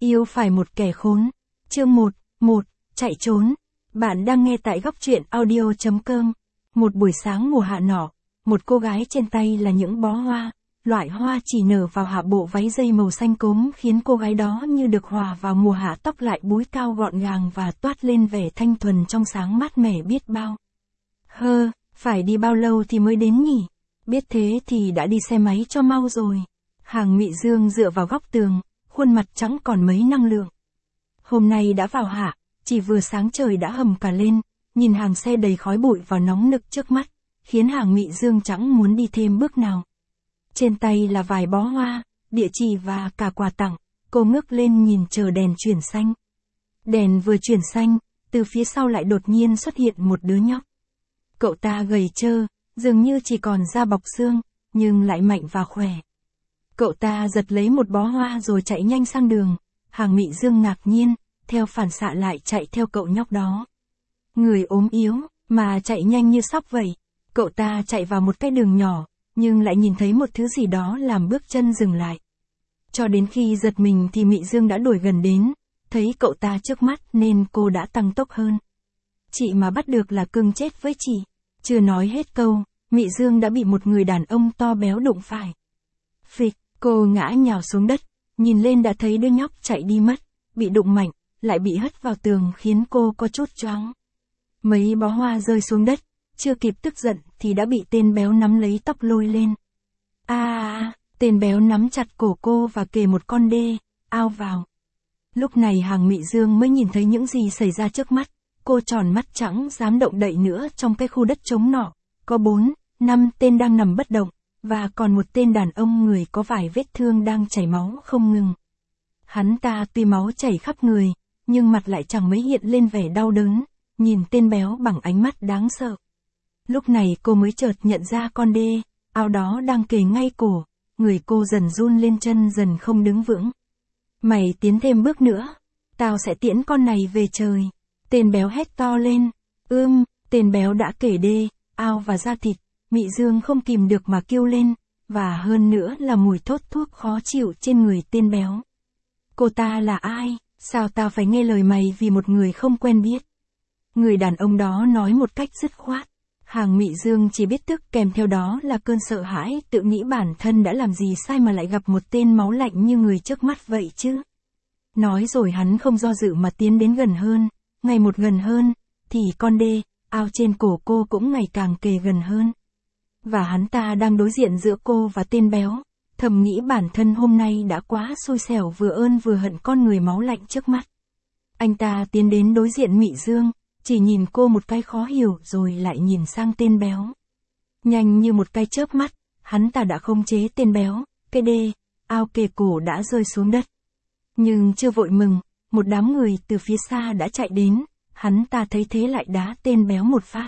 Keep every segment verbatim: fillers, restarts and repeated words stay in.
Yêu phải một kẻ khốn. Chương một, một, chạy trốn. Bạn đang nghe tại góc truyện audio chấm com. Một buổi sáng mùa hạ nọ, một cô gái trên tay là những bó hoa, loại hoa chỉ nở vào hạ bộ váy dây màu xanh cốm khiến cô gái đó như được hòa vào mùa hạ, tóc lại búi cao gọn gàng và toát lên vẻ thanh thuần trong sáng mát mẻ biết bao. Hơ, phải đi bao lâu thì mới đến nhỉ? Biết thế thì đã đi xe máy cho mau rồi. Hàng Mị Dương dựa vào góc tường, khuôn mặt chẳng còn mấy năng lượng. Hôm nay đã vào hạ, chỉ vừa sáng trời đã hầm cả lên, nhìn hàng xe đầy khói bụi và nóng nực trước mắt, khiến Hàng Mị Dương chẳng muốn đi thêm bước nào. Trên tay là vài bó hoa, địa chỉ và cả quà tặng, cô ngước lên nhìn chờ đèn chuyển xanh. Đèn vừa chuyển xanh, từ phía sau lại đột nhiên xuất hiện một đứa nhóc. Cậu ta gầy trơ, dường như chỉ còn da bọc xương, nhưng lại mạnh và khỏe. Cậu ta giật lấy một bó hoa rồi chạy nhanh sang đường. Hàng Mị Dương ngạc nhiên, theo phản xạ lại chạy theo cậu nhóc đó. Người ốm yếu, mà chạy nhanh như sóc vậy. Cậu ta chạy vào một cái đường nhỏ, nhưng lại nhìn thấy một thứ gì đó làm bước chân dừng lại. Cho đến khi giật mình thì Mị Dương đã đuổi gần đến, thấy cậu ta trước mắt nên cô đã tăng tốc hơn. Chị mà bắt được là cưng chết với chị. Chưa nói hết câu, Mị Dương đã bị một người đàn ông to béo đụng phải. Phịch, cô ngã nhào xuống đất, nhìn lên đã thấy đứa nhóc chạy đi mất, bị đụng mạnh, lại bị hất vào tường khiến cô có chút choáng. Mấy bó hoa rơi xuống đất, chưa kịp tức giận thì đã bị tên béo nắm lấy tóc lôi lên. A à, tên béo nắm chặt cổ cô và kề một con đê, ao vào. Lúc này Hàng Mị Dương mới nhìn thấy những gì xảy ra trước mắt, cô tròn mắt chẳng dám động đậy nữa. Trong cái khu đất trống nọ, có bốn, năm tên đang nằm bất động, và còn một tên đàn ông người có vài vết thương đang chảy máu không ngừng. Hắn ta tuy máu chảy khắp người, nhưng mặt lại chẳng mấy hiện lên vẻ đau đớn, nhìn tên béo bằng ánh mắt đáng sợ. Lúc này cô mới chợt nhận ra con đê, ao đó đang kề ngay cổ, người cô dần run lên, chân dần không đứng vững. Mày tiến thêm bước nữa, tao sẽ tiễn con này về trời. Tên béo hét to lên. Ưm, tên béo đã kể đê, ao và da thịt, Mị Dương không kìm được mà kêu lên, và hơn nữa là mùi thốt thuốc khó chịu trên người tên béo. Cô ta là ai? Sao tao phải nghe lời mày vì một người không quen biết? Người đàn ông đó nói một cách dứt khoát. Hàng Mị Dương chỉ biết tức, kèm theo đó là cơn sợ hãi, tự nghĩ bản thân đã làm gì sai mà lại gặp một tên máu lạnh như người trước mắt vậy chứ. Nói rồi hắn không do dự mà tiến đến gần hơn, ngày một gần hơn, thì con đê, ao trên cổ cô cũng ngày càng kề gần hơn. Và hắn ta đang đối diện giữa cô và tên béo, thầm nghĩ bản thân hôm nay đã quá xui xẻo, vừa ơn vừa hận con người máu lạnh trước mắt. Anh ta tiến đến đối diện Mị Dương, chỉ nhìn cô một cái khó hiểu rồi lại nhìn sang tên béo. Nhanh như một cái chớp mắt, hắn ta đã khống chế tên béo, cái đê, ao kề cổ đã rơi xuống đất. Nhưng chưa vội mừng, một đám người từ phía xa đã chạy đến, hắn ta thấy thế lại đá tên béo một phát.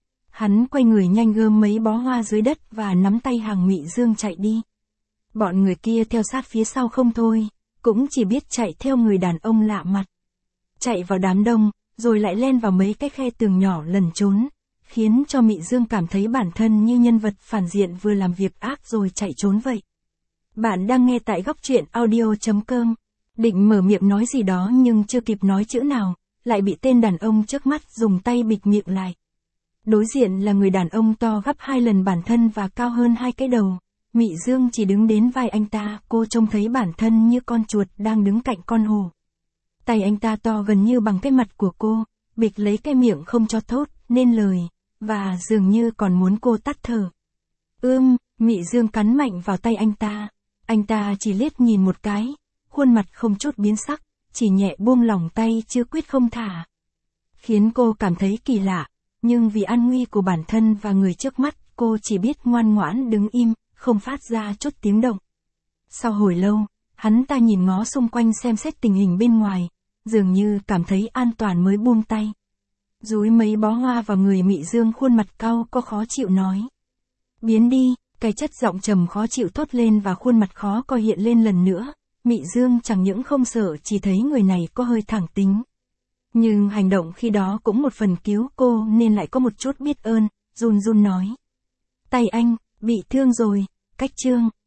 Hắn quay người nhanh gom mấy bó hoa dưới đất và nắm tay Hàng Mị Dương chạy đi. Bọn người kia theo sát phía sau không thôi, cũng chỉ biết chạy theo người đàn ông lạ mặt. Chạy vào đám đông, rồi lại len vào mấy cái khe tường nhỏ lẩn trốn, khiến cho Mị Dương cảm thấy bản thân như nhân vật phản diện vừa làm việc ác rồi chạy trốn vậy. Bạn đang nghe tại góc truyện audio chấm com. Định mở miệng nói gì đó nhưng chưa kịp nói chữ nào, lại bị tên đàn ông trước mắt dùng tay bịt miệng lại. Đối diện là người đàn ông to gấp hai lần bản thân và cao hơn hai cái đầu. Mị Dương chỉ đứng đến vai anh ta, cô trông thấy bản thân như con chuột đang đứng cạnh con hổ. Tay anh ta to gần như bằng cái mặt của cô, bịt lấy cái miệng không cho thốt nên lời, và dường như còn muốn cô tắt thở. Ưm, Mị Dương cắn mạnh vào tay anh ta. Anh ta chỉ liếc nhìn một cái, khuôn mặt không chút biến sắc, chỉ nhẹ buông lỏng tay chứ quyết không thả. Khiến cô cảm thấy kỳ lạ, nhưng vì an nguy của bản thân và người trước mắt, cô chỉ biết ngoan ngoãn đứng im, không phát ra chút tiếng động. Sau hồi lâu, hắn ta nhìn ngó xung quanh xem xét tình hình bên ngoài, dường như cảm thấy an toàn mới buông tay. Dúi mấy bó hoa vào người Mị Dương, khuôn mặt cau có khó chịu nói. Biến đi, cái chất giọng trầm khó chịu thốt lên và khuôn mặt khó coi hiện lên lần nữa. Mị Dương chẳng những không sợ, chỉ thấy người này có hơi thẳng tính. Nhưng hành động khi đó cũng một phần cứu cô nên lại có một chút biết ơn, run run nói. Tay anh, bị thương rồi, cách Trương.